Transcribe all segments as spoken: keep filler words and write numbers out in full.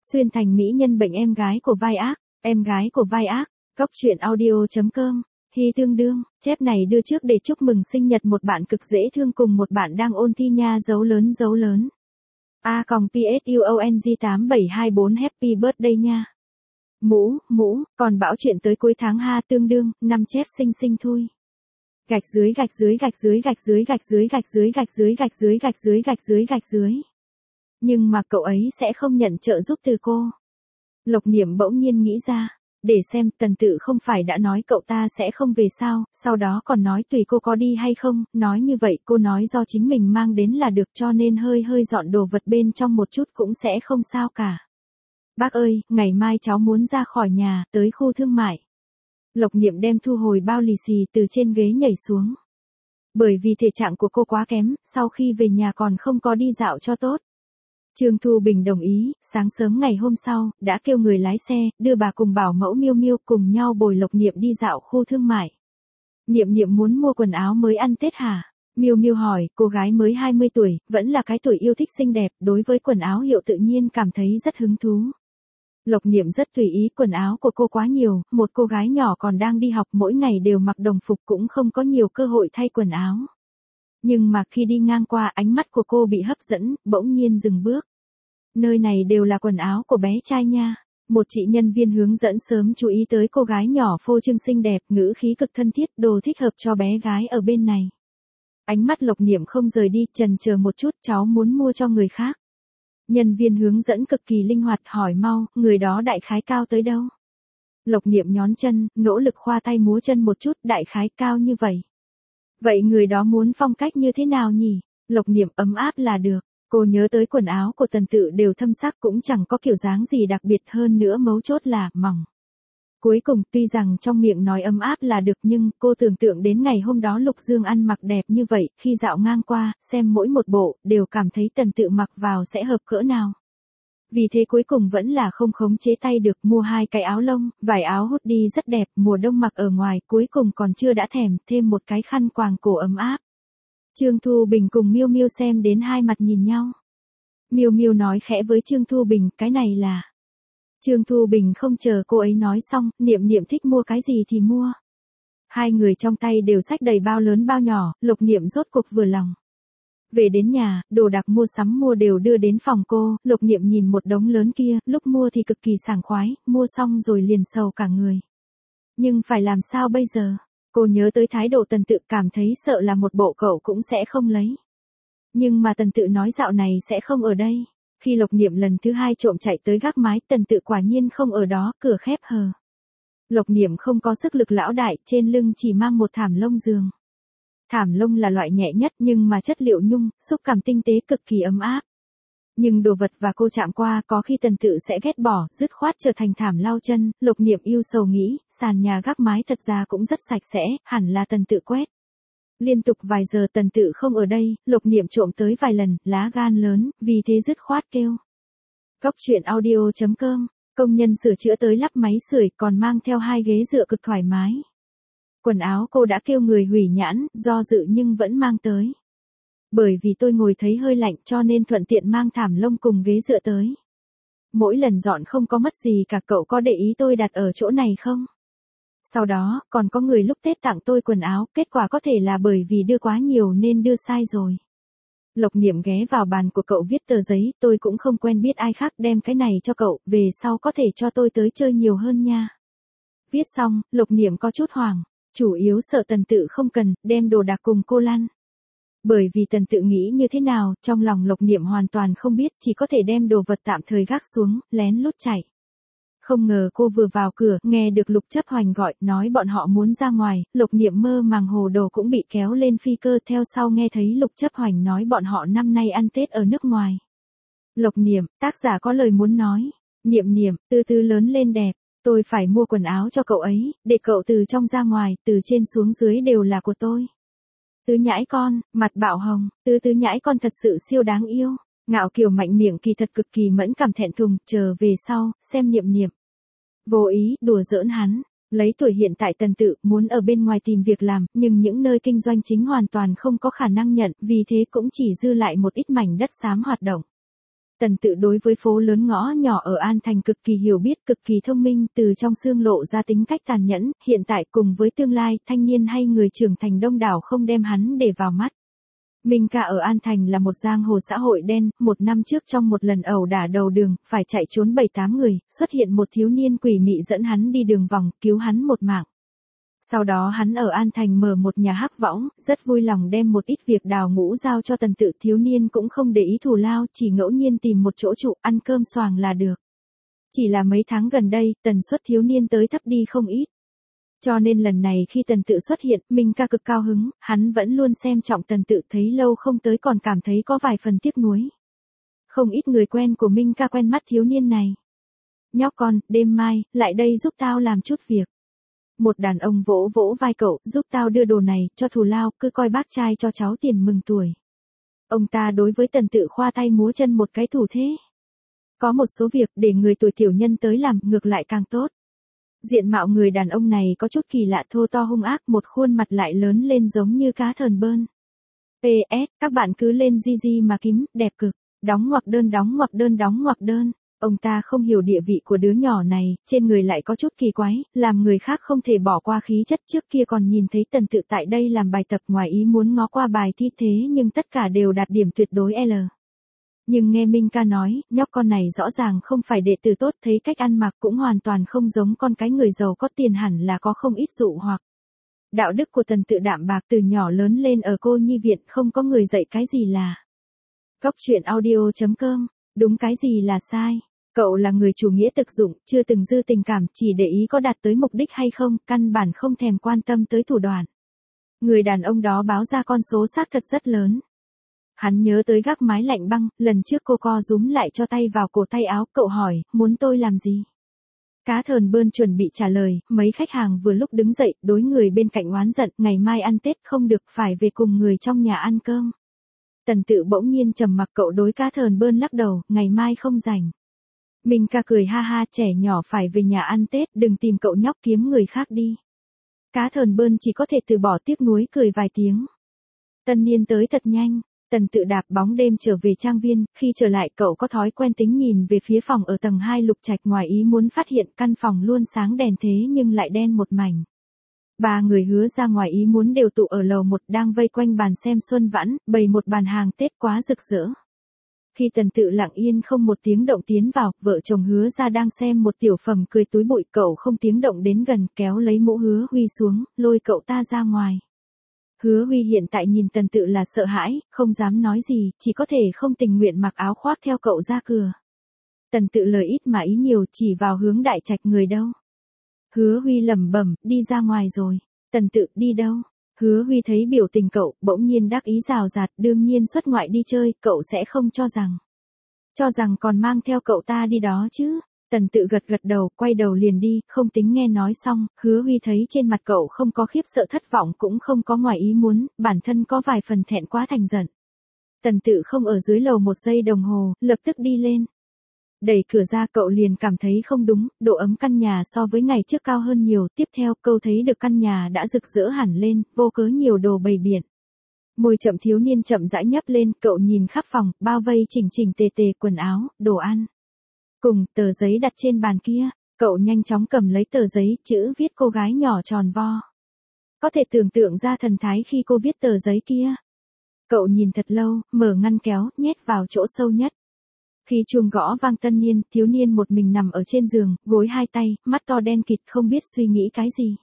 Xuyên thành mỹ nhân bệnh em gái của vai ác, em gái của vai ác, Cóc truyện audio.com, Hy tương đương, chép này đưa trước để chúc mừng sinh nhật một bạn cực dễ thương cùng một bạn đang ôn thi nha dấu lớn dấu lớn. A còng psuong tám bảy hai bốn happy birthday nha. Mũ, mũ, còn bão chuyện tới cuối tháng ha tương đương, năm chép xinh xinh thui. Gạch dưới gạch dưới gạch dưới gạch dưới gạch dưới gạch dưới gạch dưới gạch dưới gạch dưới gạch dưới gạch dưới. Nhưng mà cậu ấy sẽ không nhận trợ giúp từ cô. Lộc Niệm bỗng nhiên nghĩ ra, để xem Tần Tự không phải đã nói cậu ta sẽ không về sao, sau đó còn nói tùy cô có đi hay không, nói như vậy cô nói do chính mình mang đến là được cho nên hơi hơi dọn đồ vật bên trong một chút cũng sẽ không sao cả. Bác ơi, ngày mai cháu muốn ra khỏi nhà, tới khu thương mại. Lộc Niệm đem thu hồi bao lì xì từ trên ghế nhảy xuống. Bởi vì thể trạng của cô quá kém, sau khi về nhà còn không có đi dạo cho tốt. Trương Thu Bình đồng ý, sáng sớm ngày hôm sau, đã kêu người lái xe, đưa bà cùng bảo mẫu Miêu Miêu cùng nhau bồi Lộc Niệm đi dạo khu thương mại. Niệm Niệm muốn mua quần áo mới ăn Tết hả? Miêu Miêu hỏi, cô gái mới hai mươi tuổi, vẫn là cái tuổi yêu thích xinh đẹp, đối với quần áo hiệu tự nhiên cảm thấy rất hứng thú. Lộc Niệm rất tùy ý, quần áo của cô quá nhiều, một cô gái nhỏ còn đang đi học mỗi ngày đều mặc đồng phục cũng không có nhiều cơ hội thay quần áo. Nhưng mà khi đi ngang qua ánh mắt của cô bị hấp dẫn, bỗng nhiên dừng bước. Nơi này đều là quần áo của bé trai nha. Một chị nhân viên hướng dẫn sớm chú ý tới cô gái nhỏ phô trương xinh đẹp, ngữ khí cực thân thiết, đồ thích hợp cho bé gái ở bên này. Ánh mắt Lộc Niệm không rời đi, chần chờ một chút, cháu muốn mua cho người khác. Nhân viên hướng dẫn cực kỳ linh hoạt hỏi mau, người đó đại khái cao tới đâu? Lộc Niệm nhón chân, nỗ lực khoa tay múa chân một chút, đại khái cao như vậy. Vậy người đó muốn phong cách như thế nào nhỉ? Lộc Niệm ấm áp là được. Cô nhớ tới quần áo của Tần Tự đều thâm sắc cũng chẳng có kiểu dáng gì đặc biệt hơn nữa, mấu chốt là mỏng. Cuối cùng tuy rằng trong miệng nói ấm áp là được nhưng cô tưởng tượng đến ngày hôm đó Lục Dương ăn mặc đẹp như vậy, khi dạo ngang qua, xem mỗi một bộ, đều cảm thấy Tần Tự mặc vào sẽ hợp cỡ nào. Vì thế cuối cùng vẫn là không khống chế tay được, mua hai cái áo lông, vải áo hút đi rất đẹp, mùa đông mặc ở ngoài, cuối cùng còn chưa đã thèm, thêm một cái khăn quàng cổ ấm áp. Trương Thu Bình cùng Miêu Miêu xem đến hai mặt nhìn nhau. Miêu Miêu nói khẽ với Trương Thu Bình, cái này là... Trương Thu Bình không chờ cô ấy nói xong, Niệm Niệm thích mua cái gì thì mua. Hai người trong tay đều xách đầy bao lớn bao nhỏ, Lộc Niệm rốt cuộc vừa lòng. Về đến nhà, đồ đạc mua sắm mua đều đưa đến phòng cô, Lộc Niệm nhìn một đống lớn kia, lúc mua thì cực kỳ sảng khoái, mua xong rồi liền sầu cả người. Nhưng phải làm sao bây giờ? Cô nhớ tới thái độ Tần Tự, cảm thấy sợ là một bộ cậu cũng sẽ không lấy. Nhưng mà Tần Tự nói dạo này sẽ không ở đây. Khi Lộc Niệm lần thứ hai trộm chạy tới gác mái, Tần Tự quả nhiên không ở đó, cửa khép hờ. Lộc Niệm không có sức lực lão đại, trên lưng chỉ mang một thảm lông giường. Thảm lông là loại nhẹ nhất nhưng mà chất liệu nhung, xúc cảm tinh tế cực kỳ ấm áp. Nhưng đồ vật và cô chạm qua có khi Tần Tự sẽ ghét bỏ, dứt khoát trở thành thảm lau chân. Lộc Niệm yêu sầu nghĩ, sàn nhà gác mái thật ra cũng rất sạch sẽ, hẳn là Tần Tự quét. Liên tục vài giờ Tần Tự không ở đây, Lộc Niệm trộm tới vài lần, lá gan lớn, vì thế dứt khoát kêu. Cóc truyện audio.com, công nhân sửa chữa tới lắp máy sưởi còn mang theo hai ghế dựa cực thoải mái. Quần áo cô đã kêu người hủy nhãn, do dự nhưng vẫn mang tới. Bởi vì tôi ngồi thấy hơi lạnh cho nên thuận tiện mang thảm lông cùng ghế dựa tới. Mỗi lần dọn không có mất gì cả, cậu có để ý tôi đặt ở chỗ này không? Sau đó, còn có người lúc Tết tặng tôi quần áo, kết quả có thể là bởi vì đưa quá nhiều nên đưa sai rồi. Lộc Niệm ghé vào bàn của cậu viết tờ giấy, tôi cũng không quen biết ai khác đem cái này cho cậu, về sau có thể cho tôi tới chơi nhiều hơn nha. Viết xong, Lộc Niệm có chút hoảng, chủ yếu sợ Tần Tự không cần, đem đồ đạc cùng cô lăn. Bởi vì Tần Tự nghĩ như thế nào, trong lòng Lộc Niệm hoàn toàn không biết, chỉ có thể đem đồ vật tạm thời gác xuống, lén lút chạy. Không ngờ cô vừa vào cửa, nghe được Lục Chấp Hoành gọi, nói bọn họ muốn ra ngoài, Lộc Niệm mơ màng hồ đồ cũng bị kéo lên phi cơ, theo sau nghe thấy Lục Chấp Hoành nói bọn họ năm nay ăn Tết ở nước ngoài. Lộc Niệm, tác giả có lời muốn nói, Niệm Niệm, từ từ lớn lên đẹp, tôi phải mua quần áo cho cậu ấy, để cậu từ trong ra ngoài, từ trên xuống dưới đều là của tôi. Tứ nhãi con, mặt bạo hồng, tứ tứ nhãi con thật sự siêu đáng yêu. Ngạo Kiều mạnh miệng kỳ thật cực kỳ mẫn cảm thẹn thùng, chờ về sau, xem Niệm Niệm. Vô ý, đùa giỡn hắn, lấy tuổi hiện tại Tần Tự, muốn ở bên ngoài tìm việc làm, nhưng những nơi kinh doanh chính hoàn toàn không có khả năng nhận, vì thế cũng chỉ dư lại một ít mảnh đất xám hoạt động. Tần Tự đối với phố lớn ngõ nhỏ ở An Thành cực kỳ hiểu biết, cực kỳ thông minh, từ trong xương lộ ra tính cách tàn nhẫn, hiện tại cùng với tương lai, thanh niên hay người trưởng thành đông đảo không đem hắn để vào mắt. Minh Ca ở An Thành là một giang hồ xã hội đen, một năm trước trong một lần ẩu đả đầu đường, phải chạy trốn bảy tám người, xuất hiện một thiếu niên quỷ mị dẫn hắn đi đường vòng, cứu hắn một mạng. Sau đó hắn ở An Thành mở một nhà hắc võng, rất vui lòng đem một ít việc đào ngũ giao cho Tần Tự. Thiếu niên cũng không để ý thù lao, chỉ ngẫu nhiên tìm một chỗ trụ, ăn cơm xoàng là được. Chỉ là mấy tháng gần đây, tần suất thiếu niên tới thấp đi không ít. Cho nên lần này khi Tần Tự xuất hiện, Minh Ca cực cao hứng, hắn vẫn luôn xem trọng Tần Tự, thấy lâu không tới còn cảm thấy có vài phần tiếc nuối. Không ít người quen của Minh Ca quen mắt thiếu niên này. Nhóc con, đêm mai, lại đây giúp tao làm chút việc. Một đàn ông vỗ vỗ vai cậu, giúp tao đưa đồ này, cho thù lao, cứ coi bác trai cho cháu tiền mừng tuổi. Ông ta đối với Tần Tự khoa tay múa chân một cái thủ thế. Có một số việc để người tuổi tiểu nhân tới làm, ngược lại càng tốt. Diện mạo người đàn ông này có chút kỳ lạ, thô to hung ác, một khuôn mặt lại lớn lên giống như cá thờn bơn. pê ét, các bạn cứ lên Gigi mà kiếm, đẹp cực. Đóng ngoặc đơn đóng ngoặc đơn đóng ngoặc đơn. Ông ta không hiểu địa vị của đứa nhỏ này, trên người lại có chút kỳ quái, làm người khác không thể bỏ qua khí chất. Trước kia còn nhìn thấy Tần Tự tại đây làm bài tập, ngoài ý muốn ngó qua bài thi thế nhưng tất cả đều đạt điểm tuyệt đối L. Nhưng nghe Minh Ca nói, nhóc con này rõ ràng không phải đệ tử tốt, thấy cách ăn mặc cũng hoàn toàn không giống con cái người giàu có tiền, hẳn là có không ít dụ hoặc. Đạo đức của Tần Tự đạm bạc, từ nhỏ lớn lên ở cô nhi viện, không có người dạy cái gì là. Góc truyện audio chấm com, đúng cái gì là sai. Cậu là người chủ nghĩa thực dụng, chưa từng dư tình cảm, chỉ để ý có đạt tới mục đích hay không, căn bản không thèm quan tâm tới thủ đoạn. Người đàn ông đó báo ra con số xác thật rất lớn. Hắn nhớ tới gác mái lạnh băng, lần trước cô co rúm lại cho tay vào cổ tay áo, cậu hỏi, muốn tôi làm gì? Cá thờn bơn chuẩn bị trả lời, mấy khách hàng vừa lúc đứng dậy, đối người bên cạnh oán giận, ngày mai ăn Tết không được, phải về cùng người trong nhà ăn cơm. Tần Tự bỗng nhiên trầm mặc, cậu đối cá thờn bơn lắc đầu, ngày mai không rảnh. Minh Ca cười ha ha, trẻ nhỏ phải về nhà ăn Tết, đừng tìm cậu nhóc, kiếm người khác đi. Cá thờn bơn chỉ có thể từ bỏ, tiếc nuối cười vài tiếng. Tân niên tới thật nhanh. Tần Tự đạp bóng đêm trở về trang viên, khi trở lại cậu có thói quen tính nhìn về phía phòng ở tầng hai Lục Trạch, ngoài ý muốn phát hiện căn phòng luôn sáng đèn thế nhưng lại đen một mảnh. Ba người Hứa ra ngoài ý muốn đều tụ ở lầu một, đang vây quanh bàn xem xuân vãn, bày một bàn hàng Tết quá rực rỡ. Khi Tần Tự lặng yên không một tiếng động tiến vào, vợ chồng Hứa ra đang xem một tiểu phẩm cười túi bụi, cậu không tiếng động đến gần, kéo lấy mũ Hứa Huy xuống, lôi cậu ta ra ngoài. Hứa Huy hiện tại nhìn Tần Tự là sợ hãi, không dám nói gì, chỉ có thể không tình nguyện mặc áo khoác theo cậu ra cửa. Tần Tự lời ít mà ý nhiều, chỉ vào hướng Đại Trạch, người đâu? Hứa Huy lẩm bẩm, đi ra ngoài rồi. Tần Tự, đi đâu? Hứa Huy thấy biểu tình cậu, bỗng nhiên đắc ý rào rạt, đương nhiên xuất ngoại đi chơi, cậu sẽ không cho rằng. Cho rằng còn mang theo cậu ta đi đó chứ. Tần Tự gật gật đầu, quay đầu liền đi, không tính nghe nói xong, Hứa Huy thấy trên mặt cậu không có khiếp sợ thất vọng, cũng không có ngoài ý muốn, bản thân có vài phần thẹn quá thành giận. Tần Tự không ở dưới lầu một giây đồng hồ, lập tức đi lên. Đẩy cửa ra cậu liền cảm thấy không đúng, độ ấm căn nhà so với ngày trước cao hơn nhiều, tiếp theo câu thấy được căn nhà đã rực rỡ hẳn lên, vô cớ nhiều đồ bày biện. Môi chậm thiếu niên chậm rãi nhấp lên, cậu nhìn khắp phòng, bao vây chỉnh chỉnh tề tề quần áo, đồ ăn. Cùng tờ giấy đặt trên bàn kia, cậu nhanh chóng cầm lấy tờ giấy, chữ viết cô gái nhỏ tròn vo. Có thể tưởng tượng ra thần thái khi cô viết tờ giấy kia. Cậu nhìn thật lâu, mở ngăn kéo, nhét vào chỗ sâu nhất. Khi chuông gõ vang tân niên, thiếu niên một mình nằm ở trên giường, gối hai tay, mắt to đen kịt không biết suy nghĩ cái gì.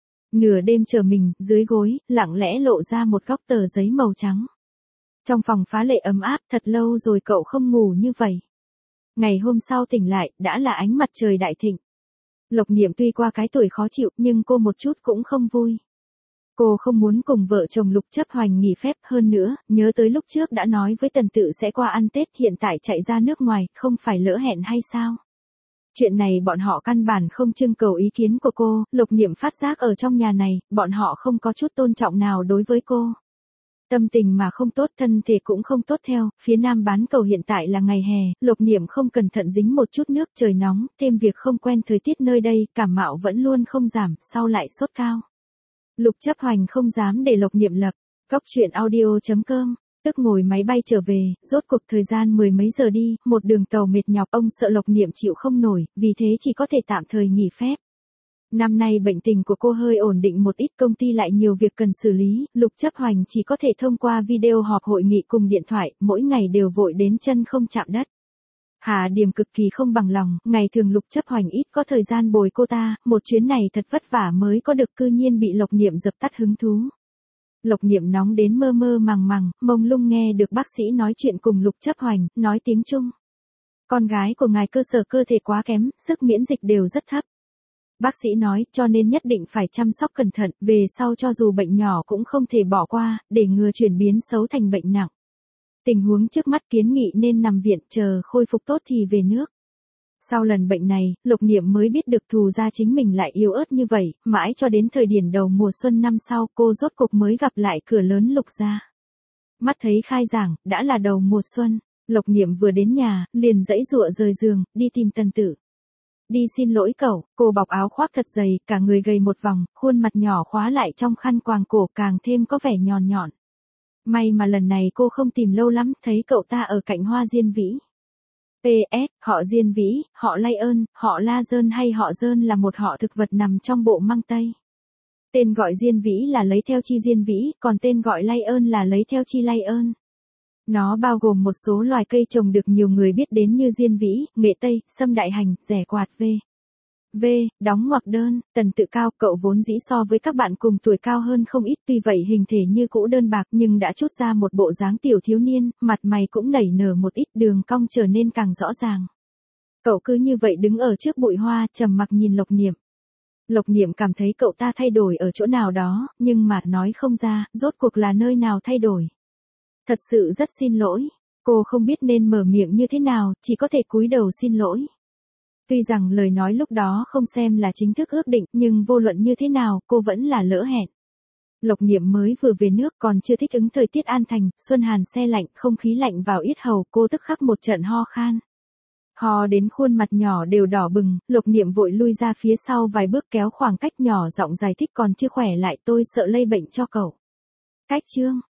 Nửa đêm trở mình, dưới gối, lặng lẽ lộ ra một góc tờ giấy màu trắng. Trong phòng phá lệ ấm áp, thật lâu rồi cậu không ngủ như vậy. Ngày hôm sau tỉnh lại, đã là ánh mặt trời đại thịnh. Lộc Niệm tuy qua cái tuổi khó chịu, nhưng cô một chút cũng không vui. Cô không muốn cùng vợ chồng Lục Chấp Hoành nghỉ phép, hơn nữa, nhớ tới lúc trước đã nói với Tần Tự sẽ qua ăn Tết, hiện tại chạy ra nước ngoài, không phải lỡ hẹn hay sao? Chuyện này bọn họ căn bản không trưng cầu ý kiến của cô, Lục Niệm phát giác ở trong nhà này, bọn họ không có chút tôn trọng nào đối với cô. Tâm tình mà không tốt, thân thể cũng không tốt theo, phía Nam bán cầu hiện tại là ngày hè, Lục Niệm không cẩn thận dính một chút nước, trời nóng, thêm việc không quen thời tiết nơi đây, cảm mạo vẫn luôn không giảm, sau lại sốt cao. Lục Chấp Hoành không dám để Lục Niệm lập. Góc truyện audio chấm com Tức ngồi máy bay trở về, rốt cuộc thời gian mười mấy giờ đi, một đường tàu mệt nhọc, ông sợ Lộc Niệm chịu không nổi, vì thế chỉ có thể tạm thời nghỉ phép. Năm nay bệnh tình của cô hơi ổn định một ít, công ty lại nhiều việc cần xử lý, Lục Chấp Hoành chỉ có thể thông qua video họp hội nghị cùng điện thoại, mỗi ngày đều vội đến chân không chạm đất. Hà Điềm cực kỳ không bằng lòng, ngày thường Lục Chấp Hoành ít có thời gian bồi cô ta, một chuyến này thật vất vả mới có được, cư nhiên bị Lộc Niệm dập tắt hứng thú. Lộc Niệm nóng đến mơ mơ màng màng, mông lung nghe được bác sĩ nói chuyện cùng Lục Chấp Hoành, nói tiếng Trung. Con gái của ngài cơ sở cơ thể quá kém, sức miễn dịch đều rất thấp. Bác sĩ nói, cho nên nhất định phải chăm sóc cẩn thận, về sau cho dù bệnh nhỏ cũng không thể bỏ qua, để ngừa chuyển biến xấu thành bệnh nặng. Tình huống trước mắt kiến nghị nên nằm viện, chờ khôi phục tốt thì về nước. Sau lần bệnh này, Lục Niệm mới biết được thù ra chính mình lại yếu ớt như vậy, mãi cho đến thời điểm đầu mùa xuân năm sau, cô rốt cục mới gặp lại cửa lớn Lục gia. Mắt thấy khai giảng, đã là đầu mùa xuân, Lục Niệm vừa đến nhà, liền dãy dụa rời giường, đi tìm Tần Tử. Đi xin lỗi cậu, cô bọc áo khoác thật dày, cả người gầy một vòng, khuôn mặt nhỏ khóa lại trong khăn quàng cổ, càng thêm có vẻ nhọn nhọn. May mà lần này cô không tìm lâu lắm, thấy cậu ta ở cạnh Hoa Diên Vĩ. pê ét, họ Diên Vĩ, họ Lay ơn, họ La Dơn hay họ Dơn là một họ thực vật nằm trong bộ măng tây. Tên gọi Diên Vĩ là lấy theo chi Diên Vĩ, còn tên gọi Lay ơn là lấy theo chi Lay ơn. Nó bao gồm một số loài cây trồng được nhiều người biết đến như diên vĩ, nghệ tây, sâm đại hành, rẻ quạt v. V, đóng ngoặc đơn, Tần Tự cao, cậu vốn dĩ so với các bạn cùng tuổi cao hơn không ít, tuy vậy hình thể như cũ đơn bạc nhưng đã chút ra một bộ dáng tiểu thiếu niên, mặt mày cũng nảy nở một ít, đường cong trở nên càng rõ ràng. Cậu cứ như vậy đứng ở trước bụi hoa, trầm mặc nhìn Lộc Niệm. Lộc Niệm cảm thấy cậu ta thay đổi ở chỗ nào đó, nhưng mà nói không ra, rốt cuộc là nơi nào thay đổi. Thật sự rất xin lỗi. Cô không biết nên mở miệng như thế nào, chỉ có thể cúi đầu xin lỗi. Tuy rằng lời nói lúc đó không xem là chính thức ước định, nhưng vô luận như thế nào, cô vẫn là lỡ hẹn. Lộc Niệm mới vừa về nước còn chưa thích ứng thời tiết An Thành, xuân hàn se lạnh, không khí lạnh vào yết hầu, cô tức khắc một trận ho khan. Ho đến khuôn mặt nhỏ đều đỏ bừng, Lộc Niệm vội lui ra phía sau vài bước kéo khoảng cách nhỏ giọng giải thích, còn chưa khỏe lại, tôi sợ lây bệnh cho cậu. Cách chương